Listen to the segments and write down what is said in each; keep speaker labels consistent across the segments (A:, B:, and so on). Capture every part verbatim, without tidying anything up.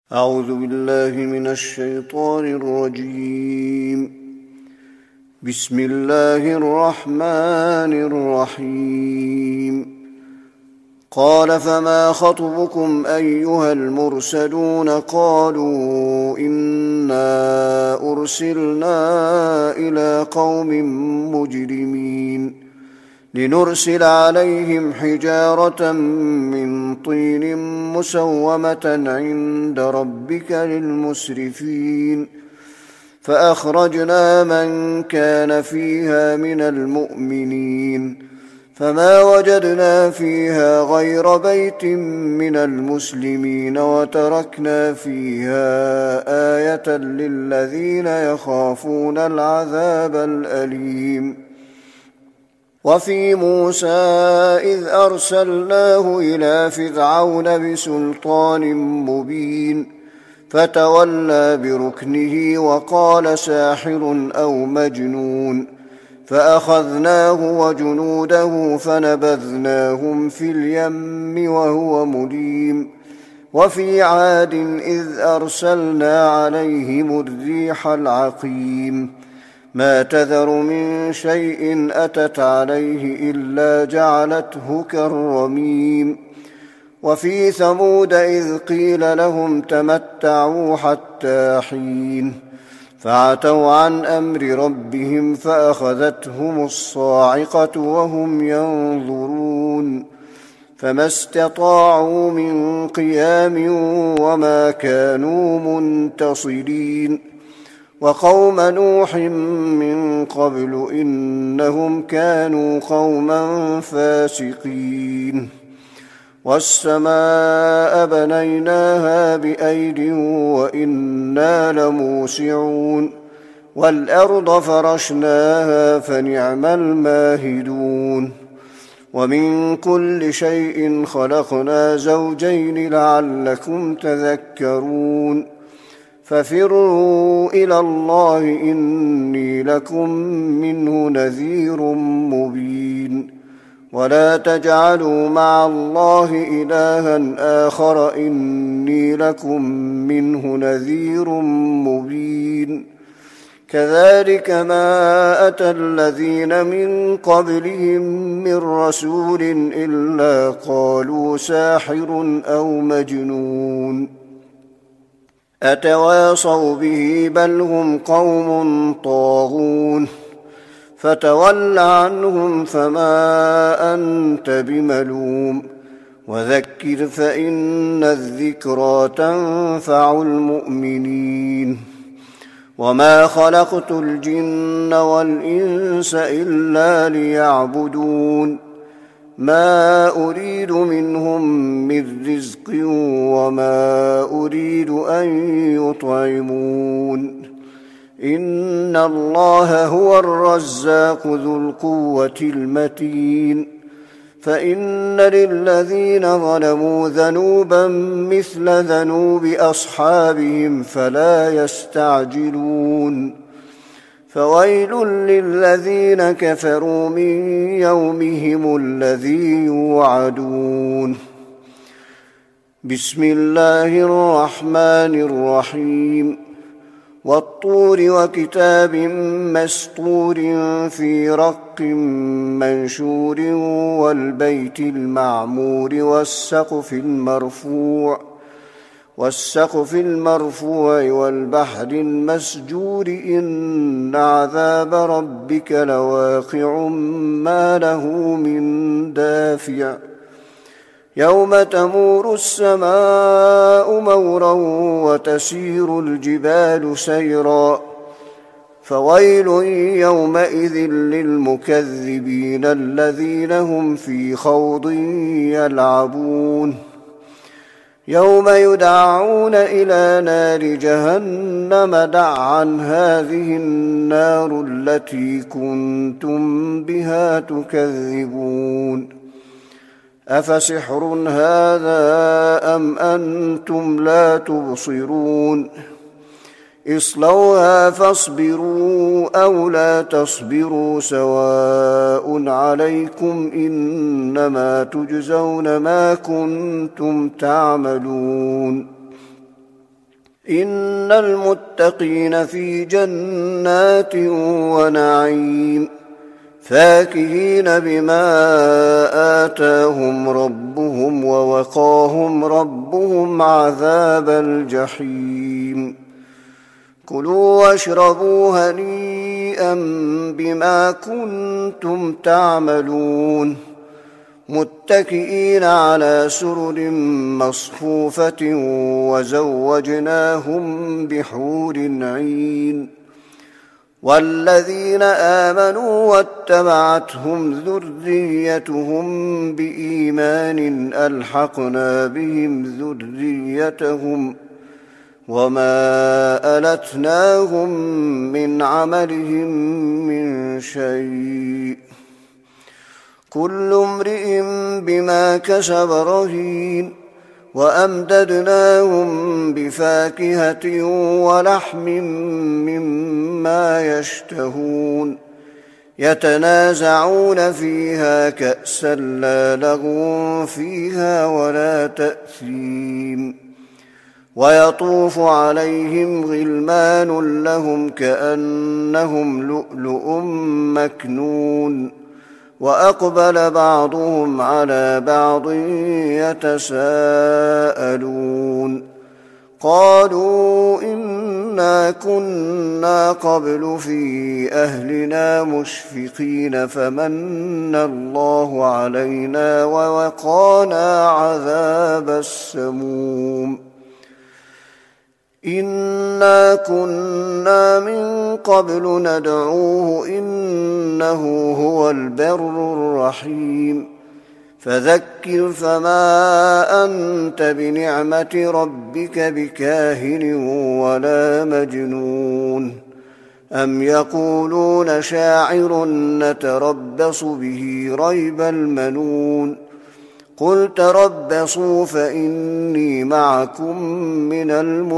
A: أعوذ بالله من الشيطان الرجيم. بسم الله الرحمن الرحيم. قال فما خطبكم أيها المرسلون؟ قالوا إنا أرسلنا إلى قوم مجرمين لنرسل عليهم حجارة من طين مسومة عند ربك للمسرفين فأخرجنا من كان فيها من المؤمنين فما وجدنا فيها غير بيت من المسلمين وتركنا فيها آية للذين يخافون العذاب الأليم. وفي موسى إذ أرسلناه إلى فرعون بسلطان مبين فتولى بركنه وقال ساحر أو مجنون فأخذناه وجنوده فنبذناهم في اليم وهو مليم. وفي عاد إذ أرسلنا عليهم الريح العقيم ما تذر من شيء أتت عليه إلا جعلته كالرميم. وفي ثمود إذ قيل لهم تمتعوا حتى حين فعتوا عن أمر ربهم فأخذتهم الصاعقة وهم ينظرون فما استطاعوا من قيام وما كانوا منتصرين. وقوم نوح من قبل إنهم كانوا قوما فاسقين. والسماء بنيناها بأيد وإنا لموسعون والأرض فرشناها فنعم الماهدون. ومن كل شيء خلقنا زوجين لعلكم تذكرون. ففروا إلى الله إني لكم منه نذير مبين. ولا تجعلوا مع الله إلها آخر إني لكم منه نذير مبين. كذلك ما أتى الذين من قبلهم من رسول إلا قالوا ساحر أو مجنون أتواصوا به بل هم قوم طاغون. فتول عنهم فما أنت بملوم وذكر فإن الذكرى تنفع المؤمنين. وما خلقت الجن والإنس إلا ليعبدون ما أريد منهم من رزق وما أريد أن يطعمون إن الله هو الرزاق ذو القوة المتين. فإن للذين ظلموا ذنوبا مثل ذنوب أصحابهم فلا يستعجلون. فويل للذين كفروا من يومهم الذي يوعدون. بسم الله الرحمن الرحيم. والطور وكتاب مسطور في رق منشور والبيت المعمور والسقف المرفوع والسقف المرفوع والبحر المسجور إن عذاب ربك لواقع ما له من دافع. يوم تمور السماء مورا وتسير الجبال سيرا فويل يومئذ للمكذبين الذين هم في خوض يلعبون. يوم يدعون إلى نار جهنم دعا هذه النار التي كنتم بها تكذبون أفسحر هذا أم أنتم لا تبصرون اصلوها فاصبروا أو لا تصبروا سواء عليكم إنما تجزون ما كنتم تعملون إن المتقين في جنات ونعيم فاكهين بما آتاهم ربهم ووقاهم ربهم عذاب الجحيم كلوا واشربوا هنيئا بما كنتم تعملون متكئين على سرر مصفوفة وزوجناهم بحور عين والذين آمنوا واتبعتهم ذريتهم بإيمان ألحقنا بهم ذريتهم وما ألتناهم من عملهم من شيء كل امرئ بما كسب رهين وأمددناهم بفاكهة ولحم مما يشتهون يتنازعون فيها كأسا لا لغو فيها ولا تأثيم ويطوف عليهم غلمان لهم كأنهم لؤلؤ مكنون وأقبل بعضهم على بعض يتساءلون قالوا إنا كنا قبل في أهلنا مشفقين فمن الله علينا ووقانا عذاب السموم إنا كنا من قبل ندعوه إنه هو البر الرحيم فذكر فما أنت بنعمة ربك بكاهن ولا مجنون أم يقولون شاعر نتربص به ريب المنون قل تربصوا فإني معكم من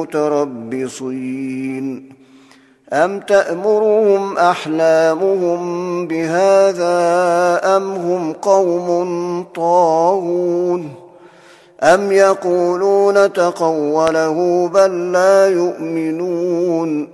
A: المتربصين أم تأمرهم أحلامهم بهذا أم هم قوم طاغون أم يقولون تقوله بل لا يؤمنون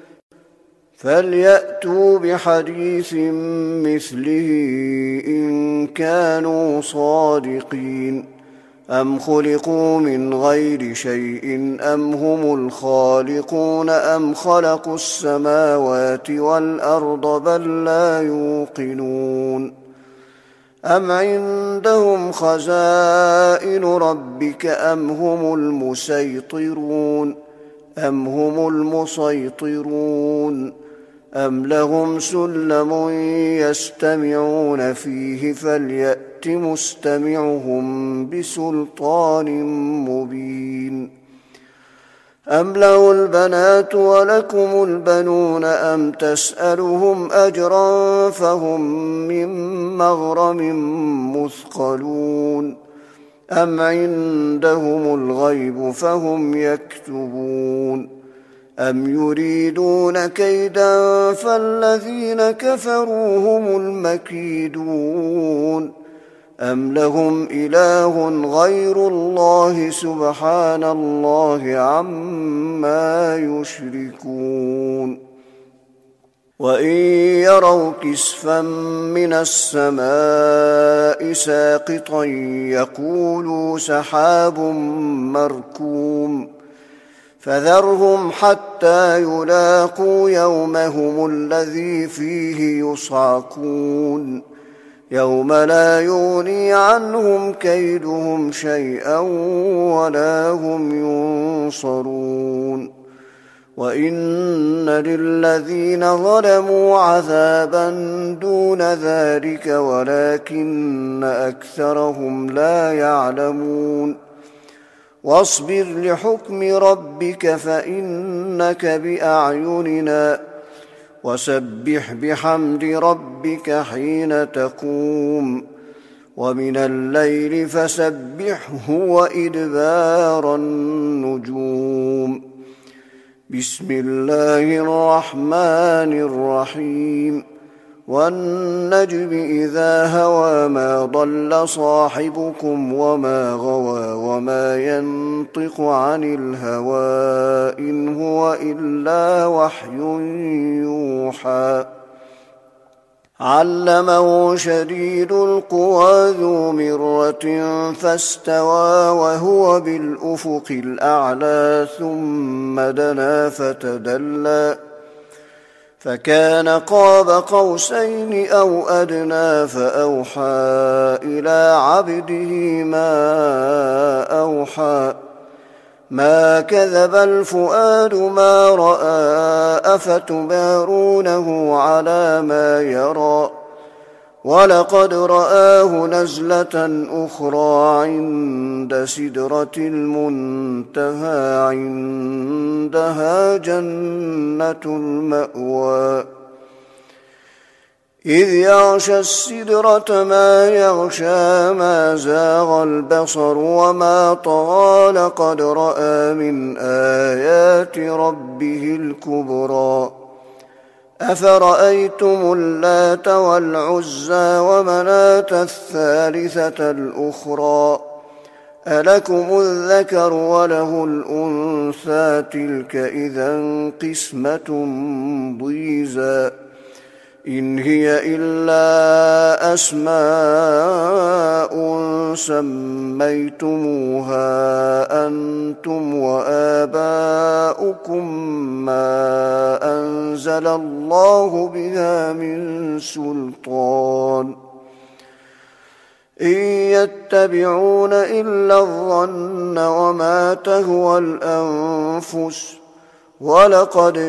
A: فليأتوا بحديث مثله إن كانوا صادقين أم خلقوا من غير شيء أم هم الخالقون أم خلقوا السماوات والأرض بل لا يوقنون أم عندهم خزائن ربك أم هم المسيطرون أم هم المسيطرون أم لهم سلم يستمعون فيه فليأت مستمعهم بسلطان مبين أم له البنات ولكم البنون أم تسألهم أجرا فهم من مغرم مثقلون أم عندهم الغيب فهم يكتبون أم يريدون كيدا فالذين كفروا هم المكيدون أم لهم إله غير الله سبحان الله عما يشركون وإن يروا كسفا من السماء ساقطا يقولوا سحاب مركوم فذرهم حتى يلاقوا يومهم الذي فيه يصعقون يوم لا يغني عنهم كيدهم شيئا ولا هم ينصرون وإن للذين ظلموا عذابا دون ذلك ولكن أكثرهم لا يعلمون واصبر لحكم ربك فإنك بأعيننا وسبح بحمد ربك حين تقوم ومن الليل فسبحه وإدبار النجوم بسم الله الرحمن الرحيم والنجم إذا هوى ما ضل صاحبكم وما غوى وما ينطق عن الهوى إن هو إلا وحي يوحى علمه شديد القوى ذو مرة فاستوى وهو بالأفق الأعلى ثم دنا فتدلى فكان قاب قوسين أو أدنى فأوحى إلى عبده ما أوحى ما كذب الفؤاد ما رأى أفتمارونه على ما يرى ولقد رآه نزلة أخرى عند سدرة المنتهى عندها جنة المأوى إذ يغشى السدرة ما يغشى ما زاغ البصر وما طغى لقد رأى من آيات ربه الكبرى أفرأيتم اللات والعزى ومناة الثالثة الأخرى ألكم الذكر وله الأنثى تلك إذا قسمة ضيزى إن هي إلا أسماء سميتموها أنتم وآباؤكم ما أنزل الله بها من سلطان إن يتبعون إلا الظن وما تهوى الأنفس ولقد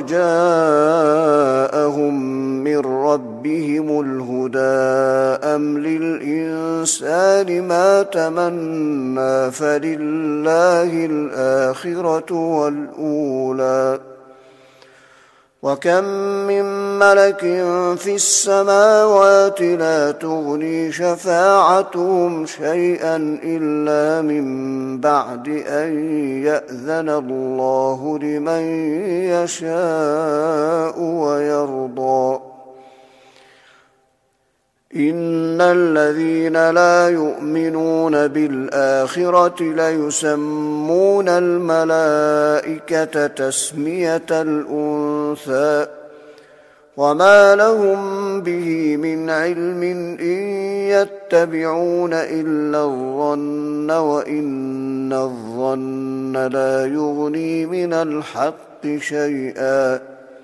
A: جاءهم من ربهم الهدى أم للإنسان ما تمنى فلله الآخرة والأولى وكم من ملك في السماوات لا تغني شفاعتهم شيئا إلا من بعد أن يأذن الله لمن يشاء ويرضى إن الذين لا يؤمنون بالآخرة ليسمون الملائكة تسمية الأنثى وما لهم به من علم إن يتبعون إلا الظن وإن الظن لا يغني من الحق شيئا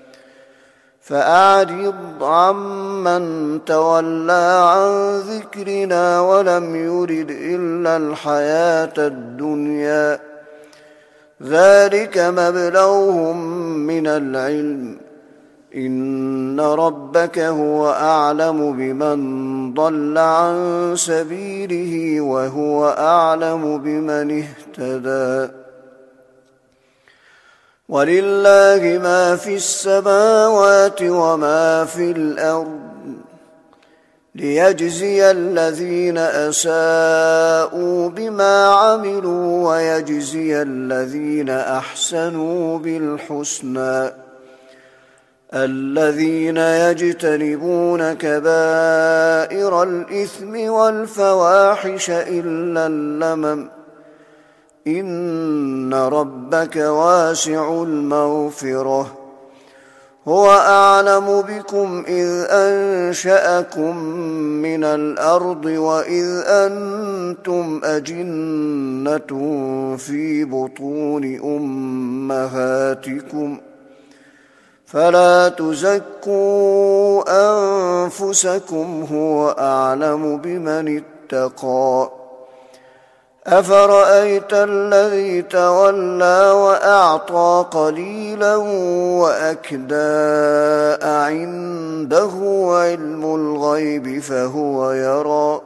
A: فأعرض عمن تولى عن ذكرنا ولم يرد إلا الحياة الدنيا ذلك مبلغهم من العلم إن ربك هو أعلم بمن ضل عن سبيله وهو أعلم بمن اهتدى ولله ما في السماوات وما في الأرض ليجزي الذين أساءوا بما عملوا ويجزي الذين أحسنوا بالحسنى الذين يجتنبون كبائر الإثم والفواحش إلا اللمم إن ربك واسع المغفرة هو أعلم بكم إذ أنشأكم من الأرض وإذ أنتم أجنة في بطون أمهاتكم فلا تزكوا أنفسكم هو أعلم بمن اتقى أفرأيت الذي تولى وأعطى قليلا وأكدى عنده علم الغيب فهو يرى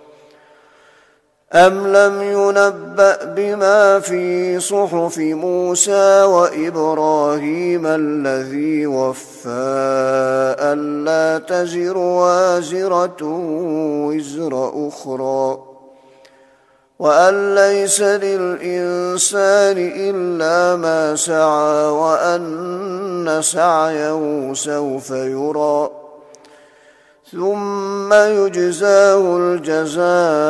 A: أم لم ينبأ بما في صحف موسى وإبراهيم الذي وفى ألا تزر وازرة وزر أخرى وأن ليس للإنسان إلا ما سعى وأن سعيه سوف يرى ثم يجزاه الجزاء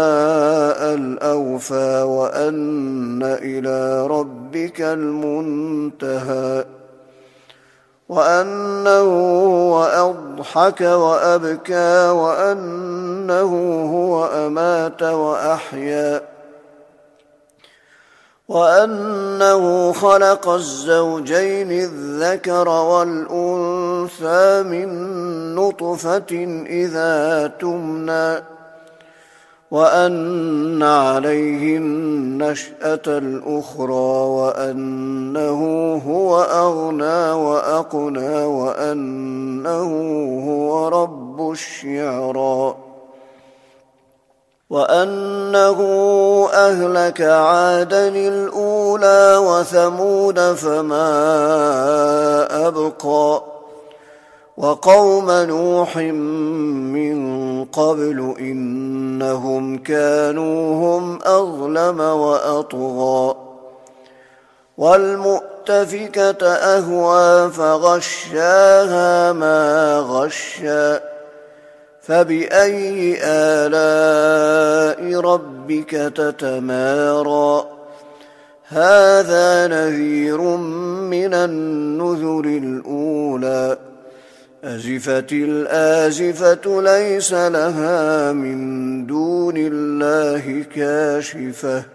A: الأوفى وأن إلى ربك المنتهى وأنه هو أضحك وأبكى وأنه هو أمات وأحيا وأنه خلق الزوجين الذكر والأنثى من نطفة إذا تمنى وأن عليه النشأة الأخرى وأنه هو أغنى وأقنى وأنه هو رب الشعرى وأنه أهلك عادا الأولى وثمود فما أبقى وقوم نوح من قبل إنهم كانوا هم أظلم وأطغى والمؤتفكة أهوى فغشاها ما غشى فبأي آلاء ربك تتمارى هذا نذير من النذر الأولى أزفت الآزفة ليس لها من دون الله كاشفة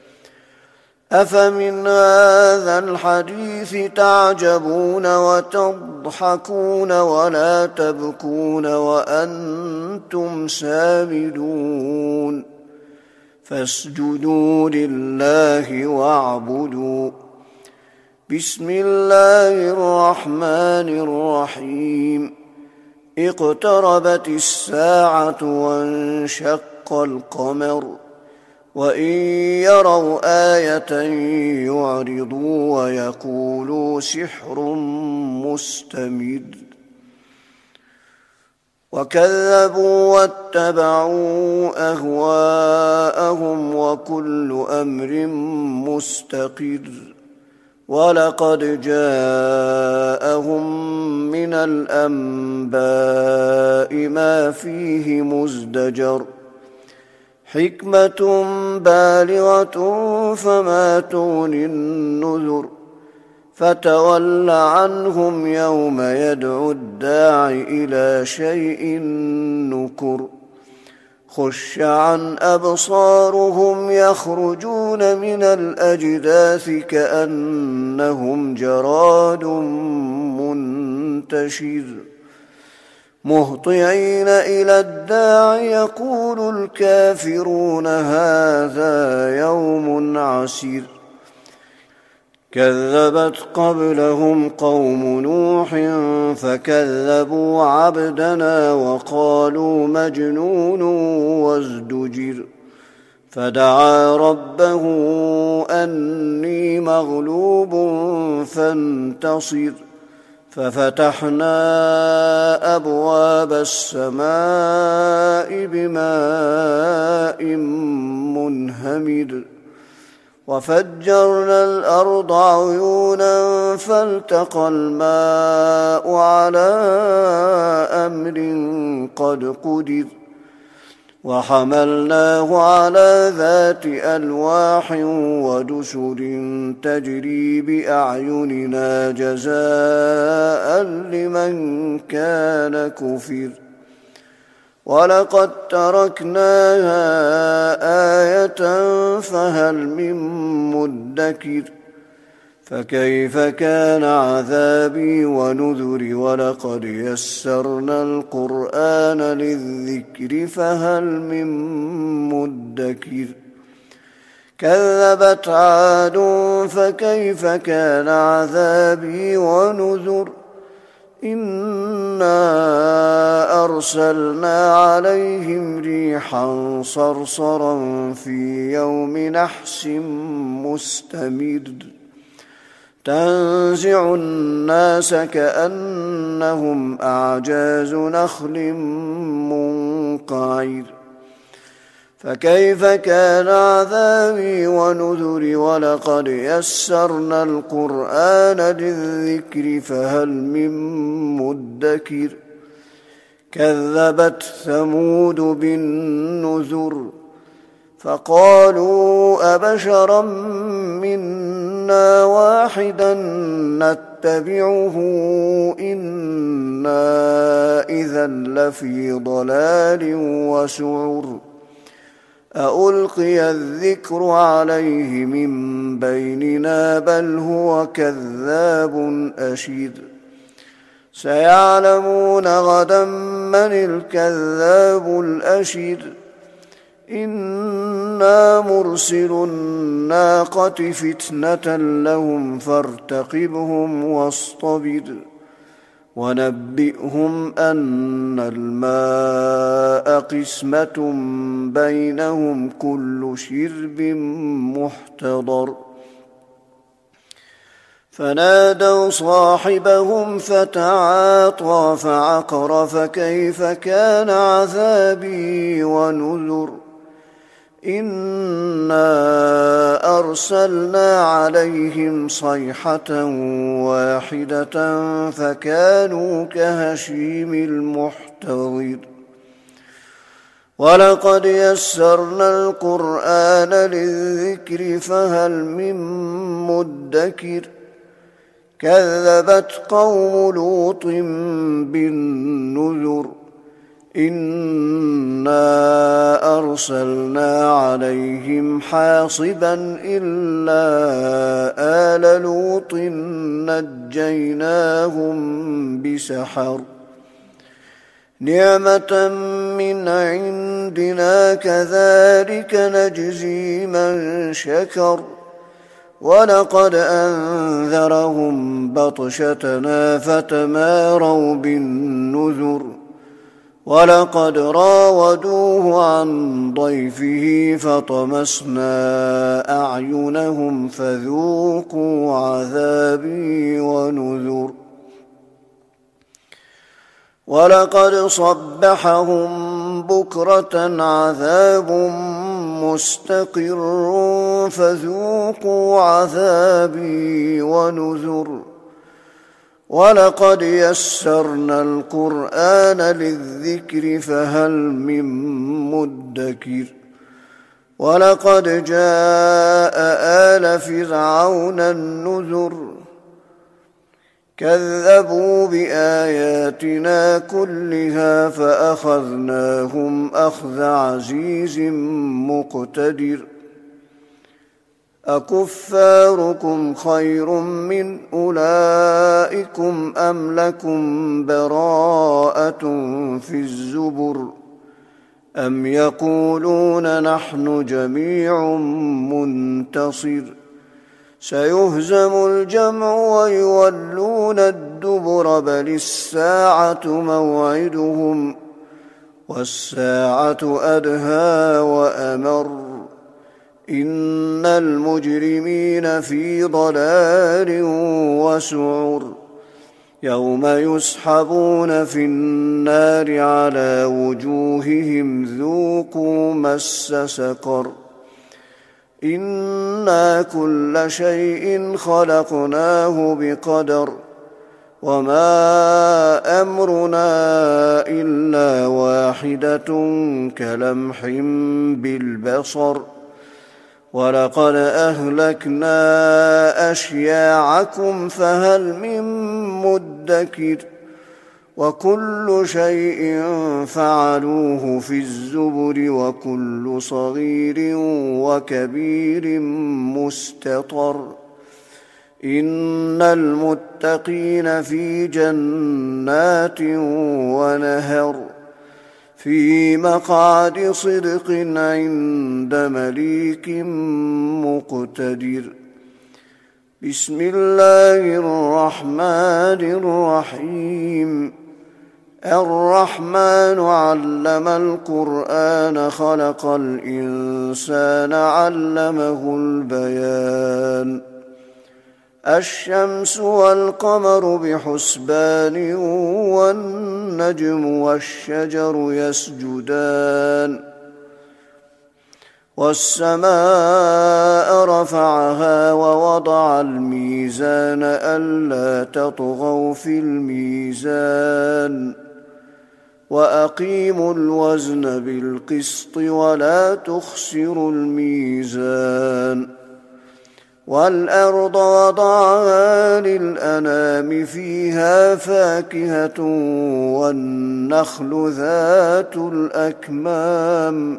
A: أفمن هذا الحديث تعجبون وتضحكون ولا تبكون وأنتم سامدون فاسجدوا لله واعبدوا بسم الله الرحمن الرحيم اقتربت الساعة وانشق القمر وإن يروا آية يعرضوا ويقولوا سحر مستمر وكذبوا واتبعوا أهواءهم وكل أمر مستقر ولقد جاءهم من الأنباء ما فيه مزدجر حكمة بالغة فما تغني النذر فتول عنهم يوم يدعو الداع إلى شيء نكر خش عن أبصارهم يخرجون من الأجداث كأنهم جراد منتشر مهطعين إلى الداع يقول الكافرون هذا يوم عسير كذبت قبلهم قوم نوح فكذبوا عبدنا وقالوا مجنون وازدجر فدعا ربه أني مغلوب فانتصر ففتحنا أبواب السماء بماء منهمر وفجرنا الأرض عيونا فالتقى الماء على أمر قد قدر وحملناه على ذات ألواح ودسر تجري بأعيننا جزاء لمن كان كفر ولقد تركناها آية فهل من مدكر فكيف كان عذابي ونذر ولقد يسرنا القرآن للذكر فهل من مدكر كذبت عاد فكيف كان عذابي ونذر إنا أرسلنا عليهم ريحا صرصرا في يوم نحس مستمر تنزع الناس كأنهم أعجاز نخل منقعر فكيف كان عذابي ونذر ولقد يسرنا القرآن للذكر فهل من مدكر كذبت ثمود بالنذر فقالوا أبشرا منا واحدا نتبعه إنا إذا لفي ضلال وسعر ألقي الذكر عليه من بيننا بل هو كذاب أشر سيعلمون غدا من الكذاب الأشر إنا مرسل الناقة فتنة لهم فارتقبهم واصطبر ونبئهم أن الماء قسمة بينهم كل شرب محتضر فنادوا صاحبهم فتعاطى فعقر فكيف كان عذابي ونذر إنا أرسلنا عليهم صيحة واحدة فكانوا كهشيم المحتضر ولقد يسرنا القرآن للذكر فهل من مدكر كذبت قوم لوط بالنذر إنا أرسلنا عليهم حاصبا إلا آل لوط نجيناهم بسحر نعمة من عندنا كذلك نجزي من شكر ولقد أنذرهم بطشتنا فتماروا بالنذر ولقد راودوه عن ضيفه فطمسنا أعينهم فذوقوا عذابي ونذر ولقد صبحهم بكرة عذاب مستقر فذوقوا عذابي ونذر ولقد يسرنا القرآن للذكر فهل من مدكر ولقد جاء آل فرعون النذر كذبوا بآياتنا كلها فأخذناهم أخذ عزيز مقتدر أكفاركم خير من أولئكم أم لكم براءة في الزبر أم يقولون نحن جميع منتصر سيهزم الجمع ويولون الدبر بل الساعة موعدهم والساعة أدهى وأمر إن المجرمين في ضلال وسعر يوم يسحبون في النار على وجوههم ذوقوا مس سقر إنا كل شيء خلقناه بقدر وما أمرنا إلا واحدة كلمح بالبصر ولقد أهلكنا أشياعكم فهل من مدكر وكل شيء فعلوه في الزبر وكل صغير وكبير مستطر إن المتقين في جنات ونهر في مقعد صدق عند مليك مقتدر بسم الله الرحمن الرحيم الرحمن علم القرآن خلق الإنسان علمه البيان الشمس والقمر بحسبان والنجم والشجر يسجدان والسماء رفعها ووضع الميزان ألا تطغوا في الميزان وأقيموا الوزن بالقسط ولا تخسروا الميزان والأرض وضعها للأنام فيها فاكهة والنخل ذات الأكمام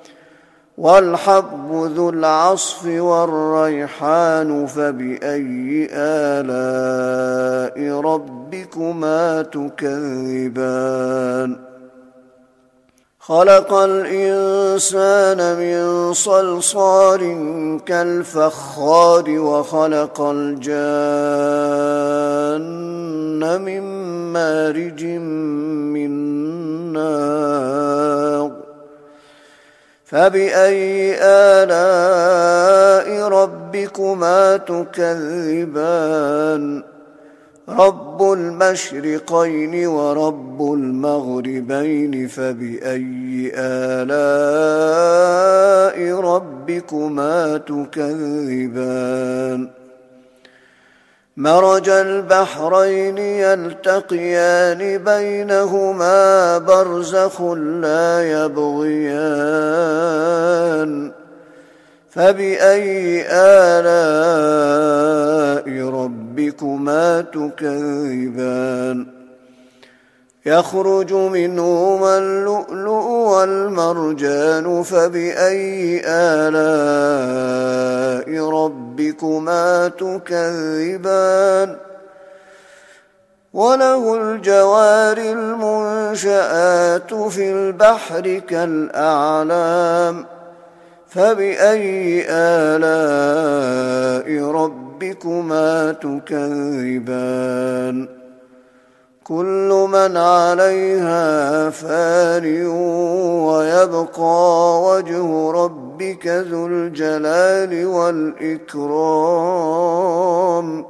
A: والحب ذو العصف والريحان فبأي آلاء ربكما تكذبان خلق الإنسان من صلصال كالفخار وخلق الجان من مارج من نار فبأي آلاء ربكما تكذبان رب المشرقين ورب المغربين فبأي آلاء ربكما تكذبان مرج البحرين يلتقيان بينهما برزخ لا يبغيان فبأي آلاء ربكما تكذبان يخرج منهما اللؤلؤ والمرجان فبأي آلاء ربكما تكذبان وله الجوار المنشآت في البحر كالأعلام فبأي آلاء ربكما تكذبان كل من عليها فان ويبقى وجه ربك ذو الجلال والإكرام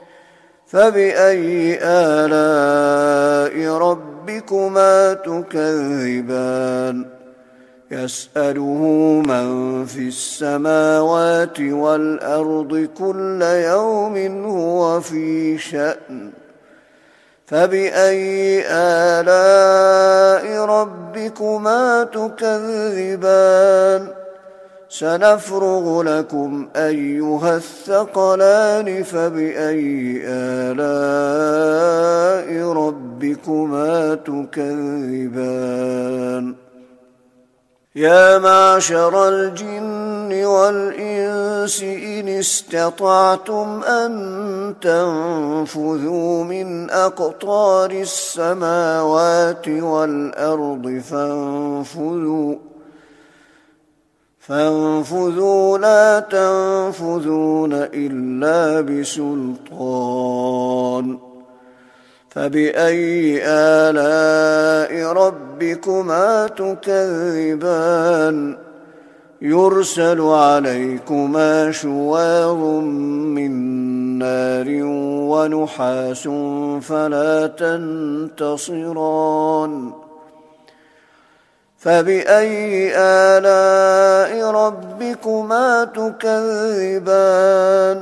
A: فبأي آلاء ربكما تكذبان يسأله من في السماوات والأرض كل يوم هو في شأن فبأي آلاء ربكما تكذبان سنفرغ لكم أيها الثقلان فبأي آلاء ربكما تكذبان يا معشر الجن والإنس إن استطعتم أن تنفذوا من أقطار السماوات والأرض فانفذوا فانفذوا لا تنفذون إلا بسلطان فبأي آلاء ربكما تكذبان يرسل عليكما شواظ من نار ونحاس فلا تنتصران فبأي آلاء ربكما تكذبان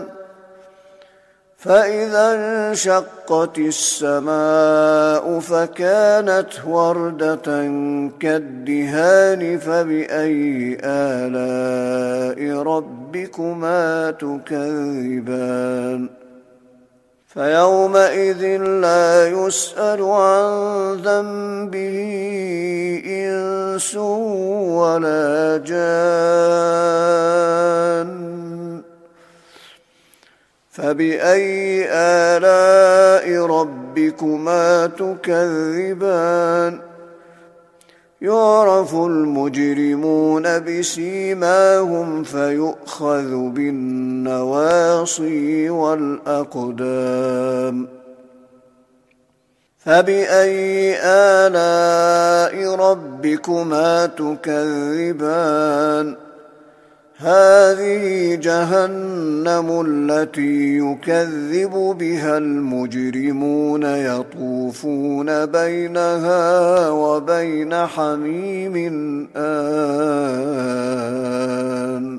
A: فإذا انشقت السماء فكانت وردة كالدهان فبأي آلاء ربكما تكذبان فيومئذ لا يسأل عن ذنبه إنس ولا جان فبأي آلاء ربكما تكذبان يعرف المجرمون بسيماهم فيؤخذ بالنواصي والأقدام فبأي آلاء ربكما تكذبان هذه جهنم التي يكذب بها المجرمون يطوفون بينها وبين حميم آن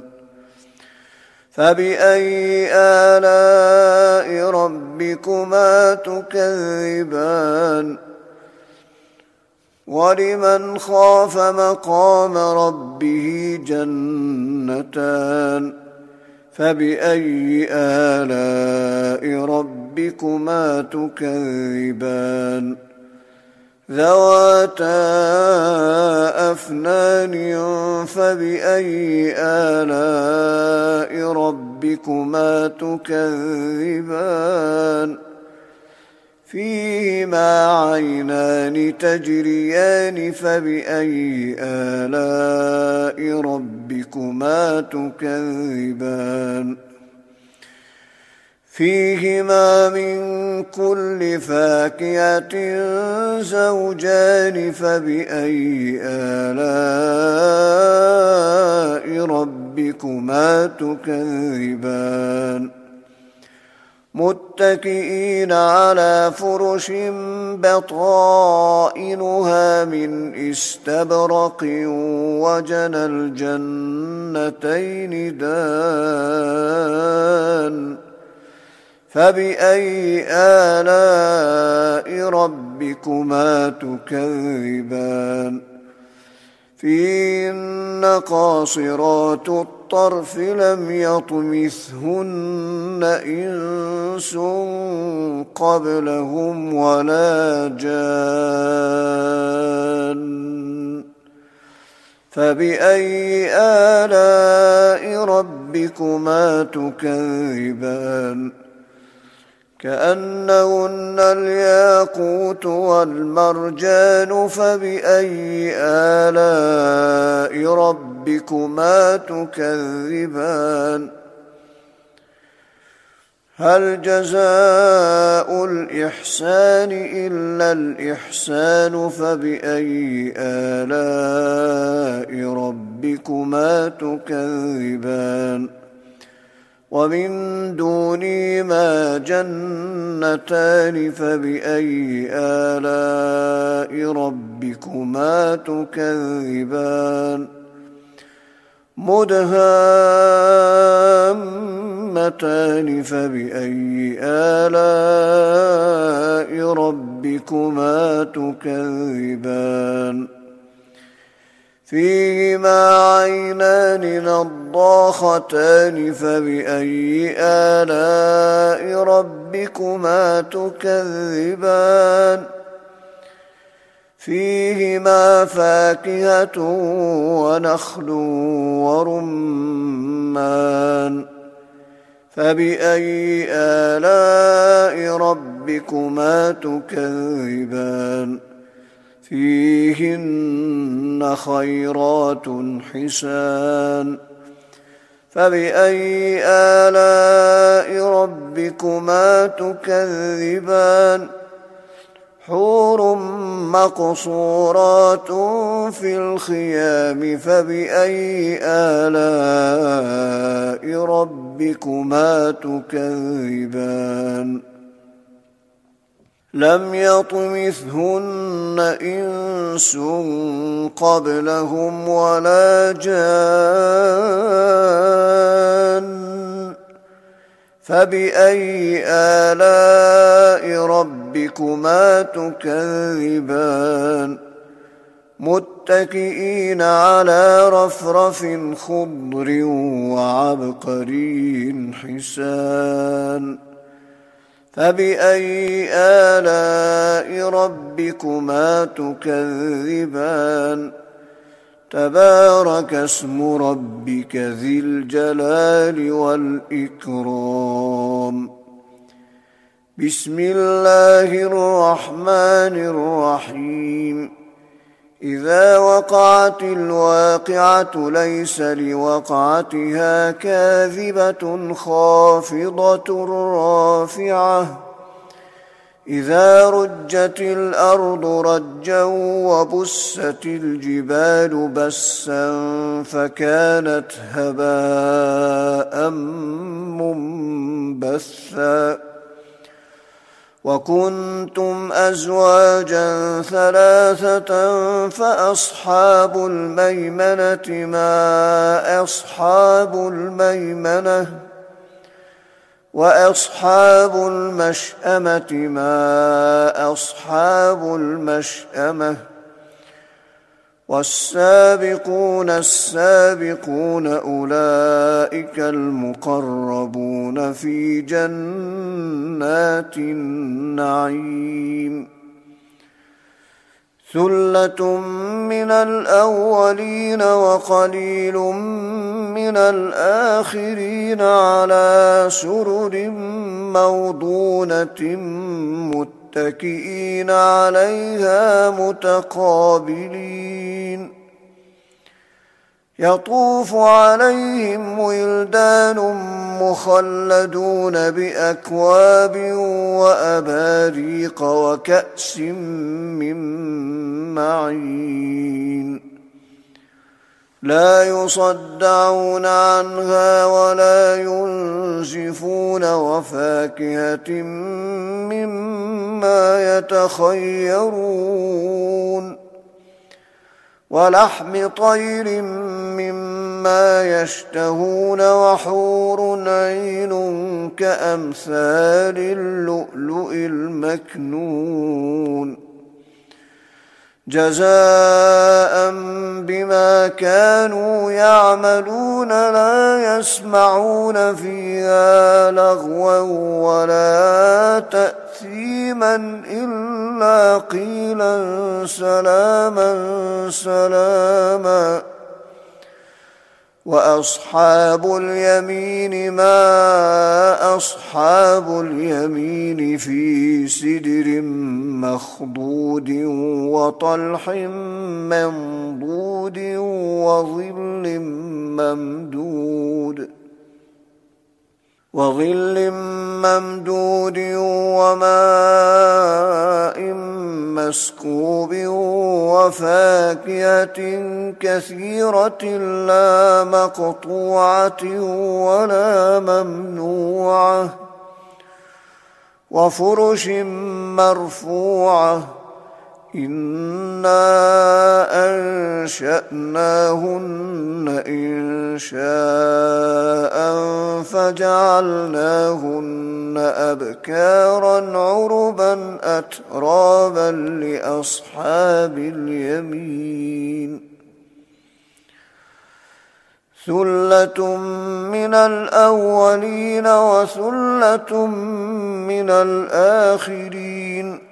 A: فبأي آلاء ربكما تكذبان ولمن خاف مقام ربه جنتان فبأي آلاء ربكما تكذبان ذواتا أفنان فبأي آلاء ربكما تكذبان فيهما عينان تجريان فبأي آلاء ربكما تكذبان فيهما من كل فاكهة زوجان فبأي آلاء ربكما تكذبان متكئين على فرش بطائنها من استبرق وجنى الجنتين دان فبأي آلاء ربكما تكذبان فيهن قاصرات الطرف لم يطمثهن إنس قبلهم ولا جان فبأي آلاء ربكما تكذبان كأنهن الياقوت والمرجان فبأي آلاء ربكما تكذبان هل جزاء الإحسان إلا الإحسان فبأي آلاء ربكما تكذبان ومن دونهما جنتان فبأي آلاء ربكما تكذبان مدهامتان فبأي آلاء ربكما تكذبان فيهما عينان نضاختان فبأي آلاء ربكما تكذبان فيهما فاكهة ونخل ورمان فبأي آلاء ربكما تكذبان فيهن خيرات حسان فبأي آلاء ربكما تكذبان حور مقصورات في الخيام فبأي آلاء ربكما تكذبان لم يطمثهن إنس قبلهم ولا جان فبأي آلاء ربكما تكذبان متكئين على رفرف خضر وعبقري حسان فبأي آلاء ربكما تكذبان تبارك اسم ربك ذي الجلال والإكرام بسم الله الرحمن الرحيم إذا وقعت الواقعة ليس لوقعتها كاذبة خافضة رافعة إذا رجت الأرض رجا وبست الجبال بسا فكانت هباء منبثا وكنتم أزواجا ثلاثة فأصحاب الميمنة ما أصحاب الميمنة وأصحاب المشأمة ما أصحاب المشأمة والسابقون السابقون أولئك المقربون في جنات النعيم ثلة من الأولين وقليل من الآخرين على سرر موضونة متكئين عليها متقابلين يطوف عليهم ولدان مخلدون بأكواب وأباريق وكأس من معين لا يصدعون عنها ولا ينزفون وفاكهة مما يتخيرون ولحم طير مما يشتهون وحور عين كأمثال اللؤلؤ المكنون جزاء بما كانوا يعملون لا يسمعون فيها لغوا ولا تأثيما إلا قيلا سلاما سلاما وأصحاب اليمين ما أصحاب اليمين في سدر مخضود وطلح منضود وظل ممدود وظل ممدود وماء مسكوب وفاكهة كثيرة لا مقطوعة ولا ممنوعة وفرش مرفوعة إنا أنشأناهن إنشاء فجعلناهن أبكارا عربا أترابا لأصحاب اليمين ثلة من الأولين وثلة من الآخرين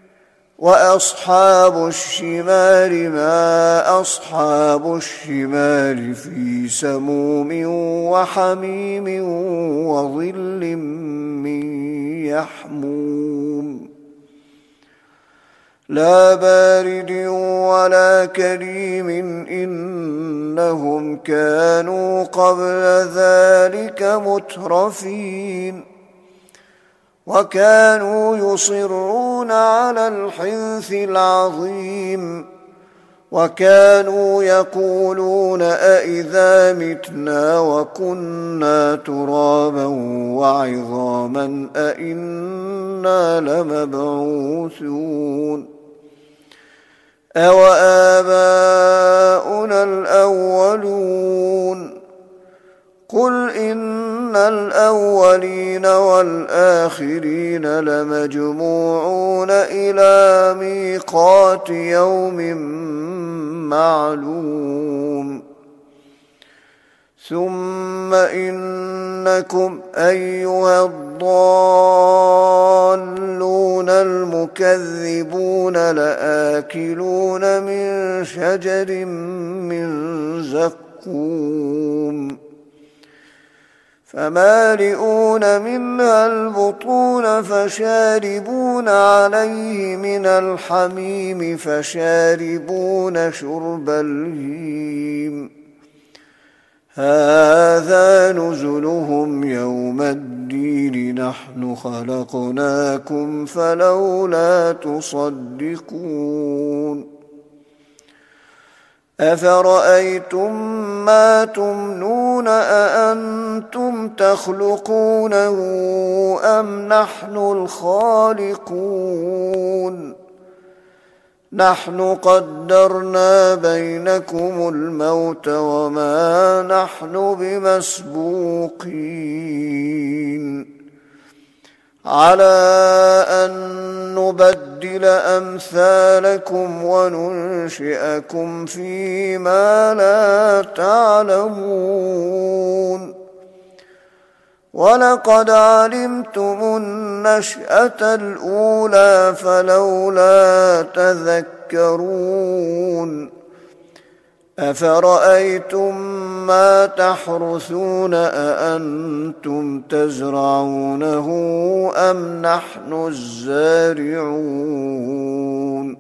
A: وأصحاب الشمال ما أصحاب الشمال في سموم وحميم وظل من يحموم لا بارد ولا كريم إنهم كانوا قبل ذلك مترفين وكانوا يصرون على الحنث العظيم وكانوا يقولون أئذا متنا وكنا ترابا وعظاما أئنا لمبعوثون أوآباؤنا الأولون قل إن الأولين والآخرين لمجموعون إلى ميقات يوم معلوم ثم إنكم أيها الضالون المكذبون لآكلون من شجر من زقوم فمالئون منها البطون فشاربون عليه من الحميم فشاربون شرب الهيم هذا نزلهم يوم الدين نحن خلقناكم فلولا تصدقون أفرأيتم ما تمنون أأنتم تخلقونه أم نحن الخالقون نحن قدرنا بينكم الموت وما نحن بمسبوقين على أن نبدل نبدل أمثالكم وننشئكم فيما لا تعلمون ولقد علمتم النشأة الأولى فلولا تذكرون أفرأيتم ما تحرثون أأنتم تزرعونه أم نحن الزارعون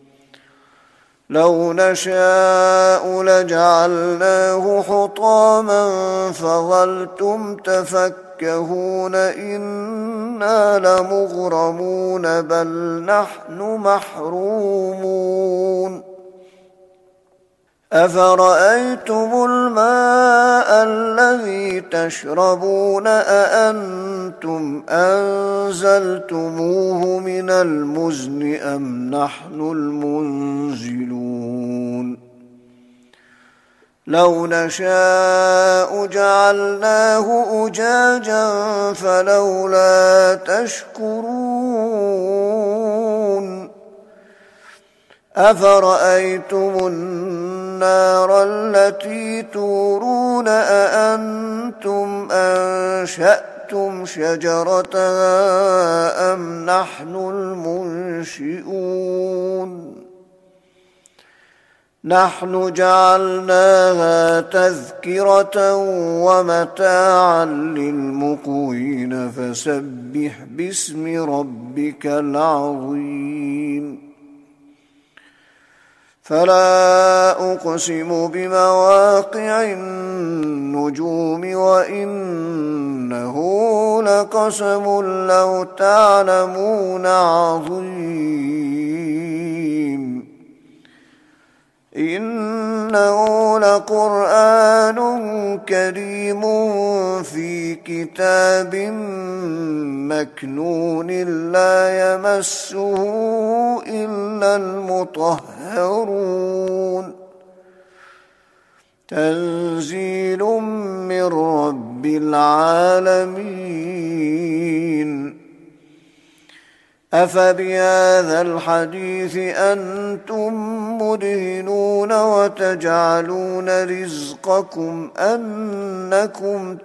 A: لو نشاء لجعلناه حطاما فظلتم تفكهون إنا لمغرمون بل نحن محرومون أفرأيتم الماء الذي تشربون أأنتم أنزلتموه من المزن أم نحن المنزلون لو نشاء جعلناه أجاجا فلولا تشكرون أفرأيتم النار التي تورون أأنتم أنشأتم شجرتها أم نحن المنشئون نحن جعلناها تذكرة ومتاعا للمقوين فسبح باسم ربك العظيم فلا أقسم بمواقع النجوم وإنه لقسم لو تعلمون عظيم إنه لقرآن كريم في كتاب مكنون لا يمسه إلا المطهرون تنزيل من رب العالمين أفبهذا الحديث أنتم مدهنون وتجعلون رزقكم أنكم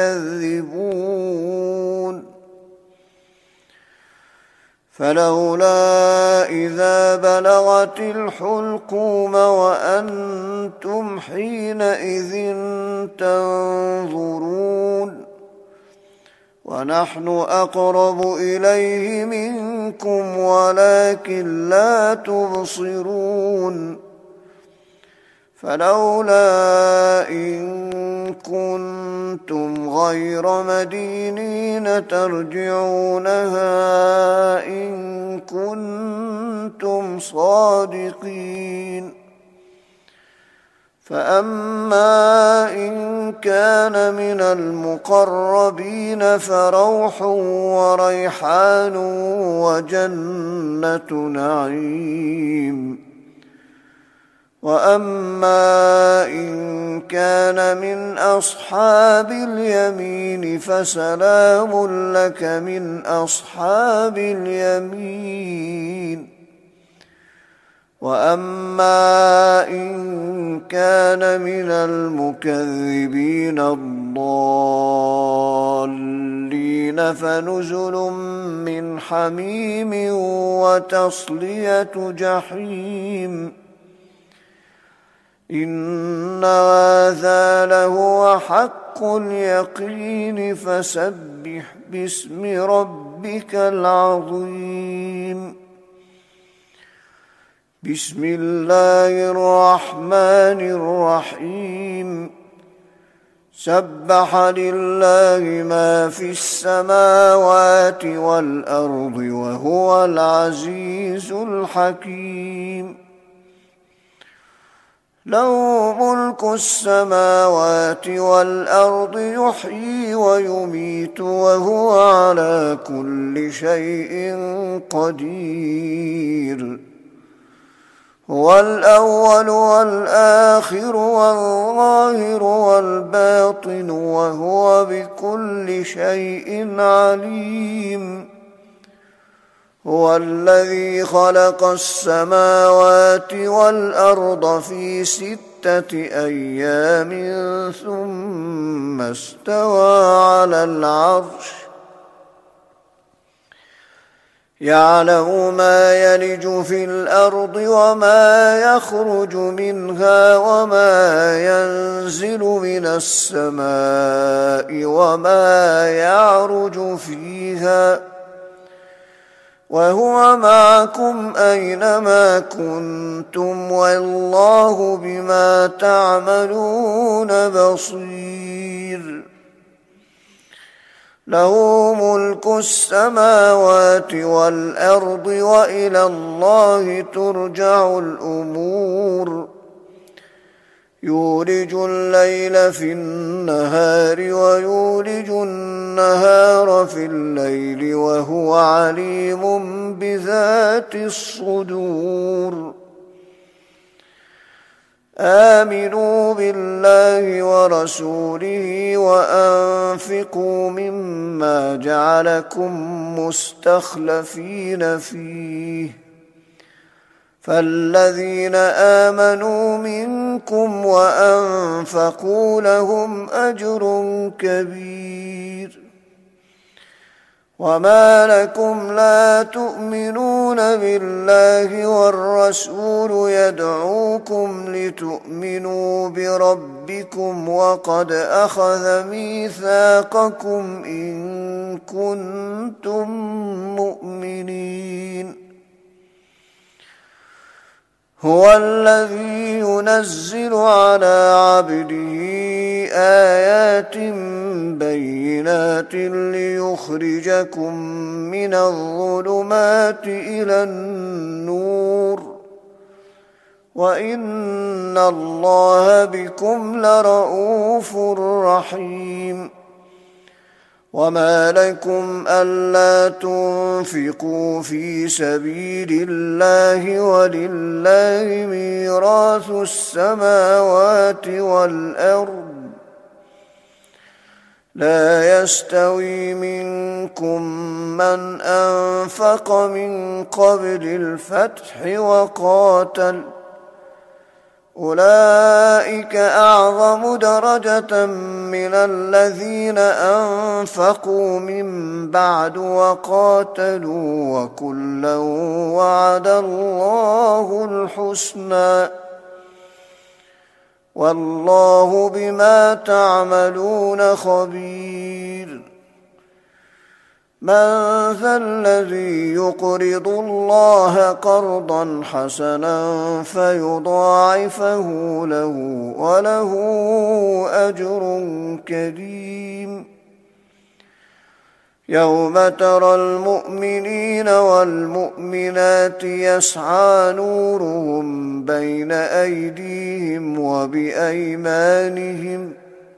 A: تكذبون فلولا إذا بلغت الحلقوم وأنتم حينئذ تنظرون ونحن أقرب إليه منكم ولكن لا تبصرون فلولا إن كنتم غير مدينين ترجعونها إن كنتم صادقين فأما إن كان من المقربين فروح وريحان وجنة نعيم وأما إن كان من أصحاب اليمين فسلام لك من أصحاب اليمين وأما إن كان من المكذبين الضالين فنزل من حميم وتصلية جحيم إن هذا لهو حق اليقين فسبح باسم ربك العظيم بسم الله الرحمن الرحيم سبح لله ما في السماوات والأرض وهو العزيز الحكيم له ملك السماوات والأرض يحيي ويميت وهو على كل شيء قدير هو الأول والآخر والظاهر والباطن وهو بكل شيء عليم هو الذي خلق السماوات والأرض في ستة أيام ثم استوى على العرش يعلم ما يلج في الأرض وما يخرج منها وما ينزل من السماء وما يعرج فيها وهو معكم أينما كنتم والله بما تعملون بصير. له ملك السماوات والأرض وإلى الله ترجع الأمور. يولج الليل في النهار ويولج النهار في الليل وهو عليم بذات الصدور. آمنوا بالله ورسوله وأنفقوا مما جعلكم مستخلفين فيه فالذين آمنوا منكم وأنفقوا لهم أجر كبير. وما لكم لا تؤمنون بالله والرسول يدعوكم لتؤمنوا بربكم وقد أخذ ميثاقكم إن كنتم مؤمنين. هو الذي ينزل على عبده آيات بينات ليخرجكم من الظلمات إلى النور وإن الله بكم لرءوف رحيم. وما لكم ألا تنفقوا في سبيل الله ولله ميراث السماوات والأرض لا يستوي منكم من أنفق من قبل الفتح وقاتل أولئك أعظم درجة من الذين أنفقوا من بعد وقاتلوا وكلا وعد الله الحسنى والله بما تعملون خبير. من ذا الذي يقرض الله قرضا حسنا فيضاعفه له وله أجر كريم. يوم ترى المؤمنين والمؤمنات يسعى نورهم بين أيديهم وبأيمانهم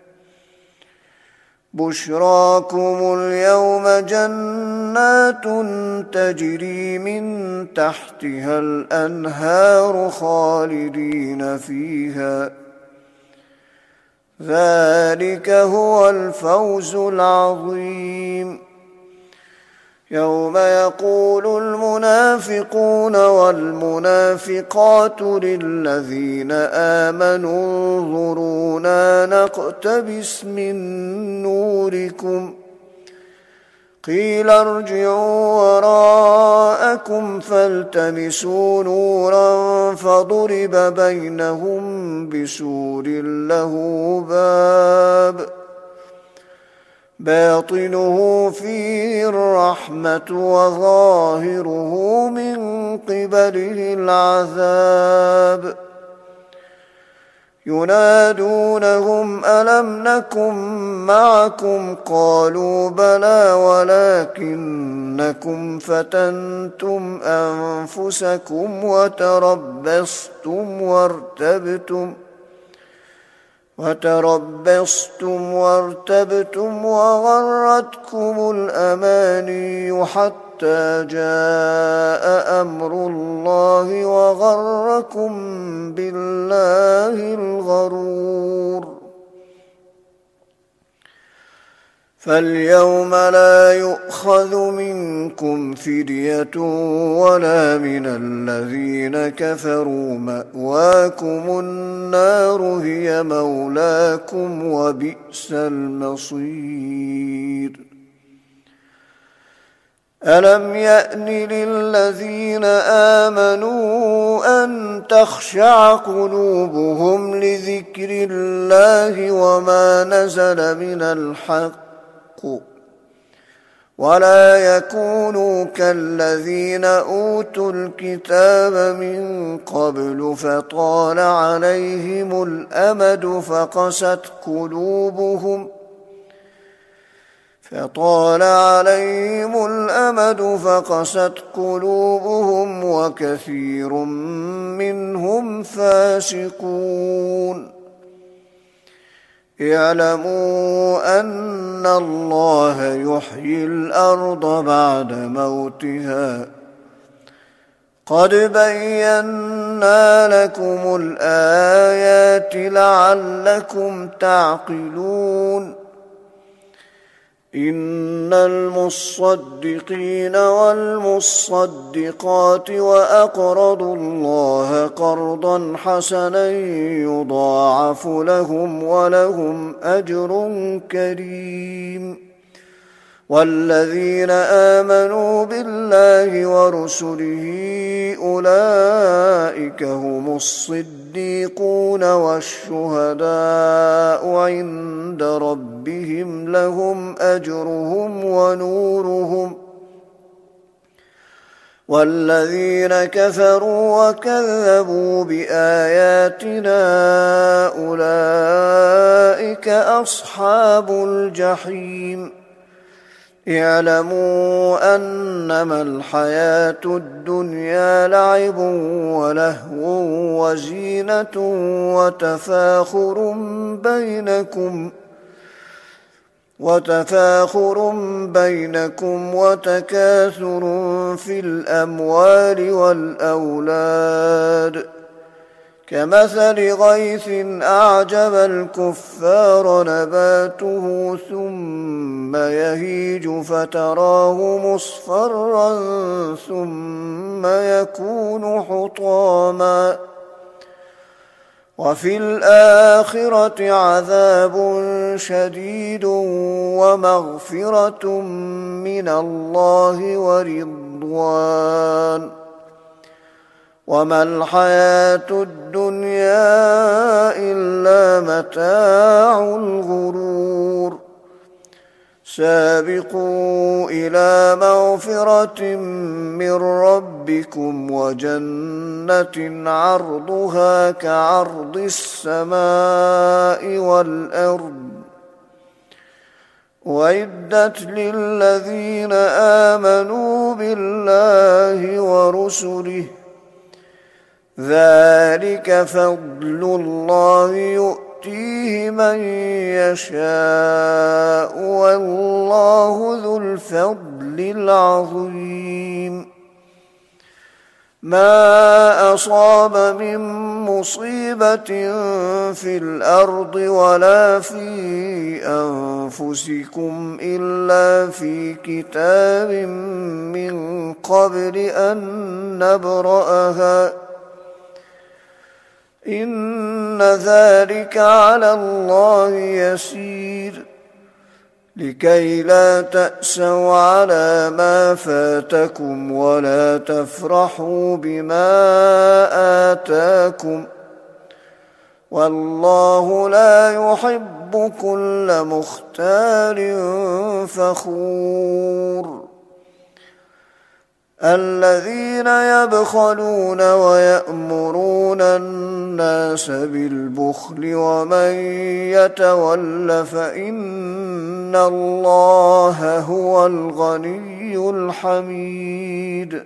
A: بشراكم اليوم جنات تجري من تحتها الأنهار خالدين فيها ذلك هو الفوز العظيم. يوم يقول المنافقون والمنافقات للذين آمنوا انظرونا نقتبس من نوركم قيل ارجعوا وراءكم فالتمسوا نورا فضرب بينهم بسور له باب باطنه فيه الرحمة وظاهره من قبله العذاب ينادونهم ألم نكن معكم قالوا بلى ولكنكم فتنتم أنفسكم وتربصتم وارتبتم وتربصتم وارتبتم وغرتكم الأماني حتى جاء أمر الله وغركم بالله الغرور فاليوم لا يؤخذ منكم فدية ولا من الذين كفروا، مأواكم النار هي مولاكم وبئس المصير. ألم يأن للذين آمنوا أن تخشع قلوبهم لذكر الله وما نزل من الحق ولا يكونوا كالذين أوتوا الكتاب من قبل فطال عليهم الأمد فقست قلوبهم فطال عليهم الأمد فقست قلوبهم وكثير منهم فاسقون. اعلموا أن الله يحيي الأرض بعد موتها، قد بينا لكم الآيات لعلكم تعقلون. إن المصدقين والمصدقات وأقرضوا الله قرضا حسنا يضاعف لهم ولهم أجر كريم. والذين آمنوا بالله ورسله أولئك هم الصديقون والشهداء عند ربهم لهم أجرهم ونورهم. والذين كفروا وكذبوا بآياتنا أولئك أصحاب الجحيم. اعلموا أنما الحياة الدنيا لعب ولهو وزينة وتفاخر بينكم وتفاخر بينكم وتكاثر في الأموال والأولاد، كمثل غيث أعجب الكفار نباته ثم يهيج فتراه مصفرا ثم يكون حطاما، وفي الآخرة عذاب شديد ومغفرة من الله ورضوان. وما الحياة الدنيا إلا متاع الغرور. سابقوا إلى مغفرة من ربكم وجنة عرضها كعرض السماء والأرض أعدت للذين آمنوا بالله ورسله، ذلك فضل الله يؤتيه من يشاء والله ذو الفضل العظيم. ما أصاب من مصيبة في الأرض ولا في أنفسكم إلا في كتاب من قبل أن نبرأها، إن ذلك على الله يسير. لكي لا تأسوا على ما فاتكم ولا تفرحوا بما آتاكم، والله لا يحب كل مختال فخور. الذين يبخلون ويأمرون الناس بالبخل ومن يتول فإن الله هو الغني الحميد.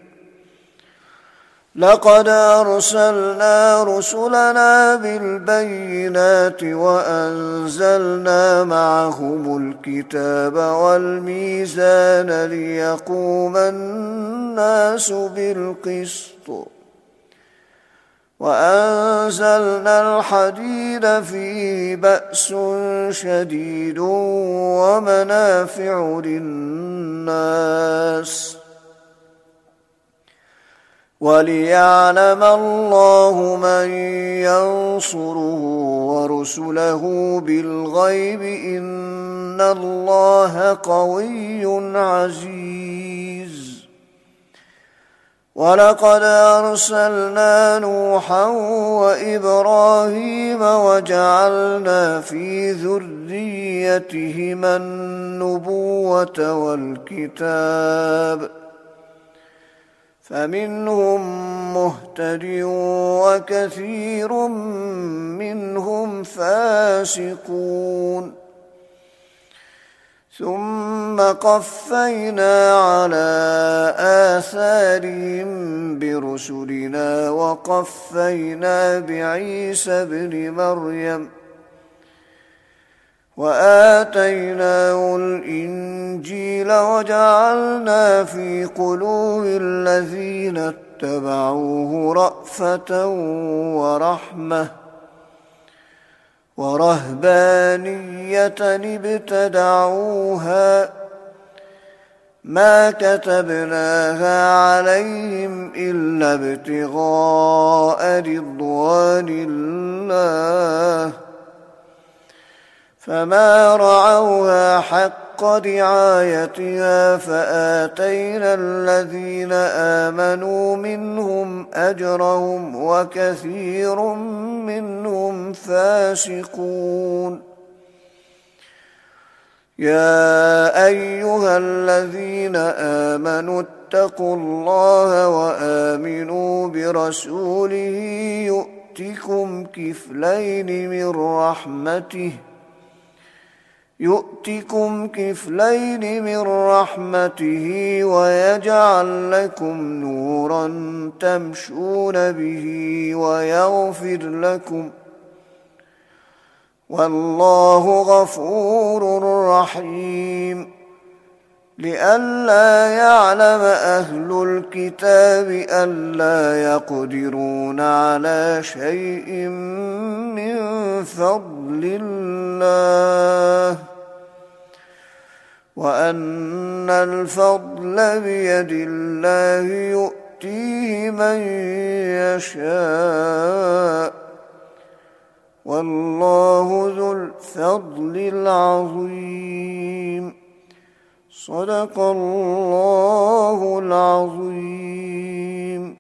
A: لقد أرسلنا رسلنا بالبينات وأنزلنا معهم الكتاب والميزان ليقوم الناس بالقسط وأنزلنا الحديد فيه بأس شديد ومنافع للناس وليعلم الله من ينصره ورسله بالغيب إن الله قوي عزيز. ولقد أرسلنا نوحا وإبراهيم وجعلنا في ذريتهما النبوة والكتاب فمنهم مهتد وكثير منهم فاسقون. ثم قفينا على آثارهم برسلنا وقفينا بعيسى ابن مريم وآتيناه الإنجيل وجعلنا في قلوب الذين اتبعوه رأفة ورحمة ورهبانية ابتدعوها ما كتبناها عليهم إلا ابتغاء رضوان الله فما رعوها حق رعايتها فآتينا الذين آمنوا منهم أجرهم وكثير منهم فاسقون. يا أيها الذين آمنوا اتقوا الله وآمنوا برسوله يؤتكم كفلين من رحمته يؤتكم كفلين من رحمته ويجعل لكم نورا تمشون به ويغفر لكم والله غفور رحيم. لئلا يعلم أهل الكتاب ألا يقدرون على شيء من فضل الله وأن الفضل بيد الله يؤتيه من يشاء والله ذو الفضل العظيم. صدق الله العظيم.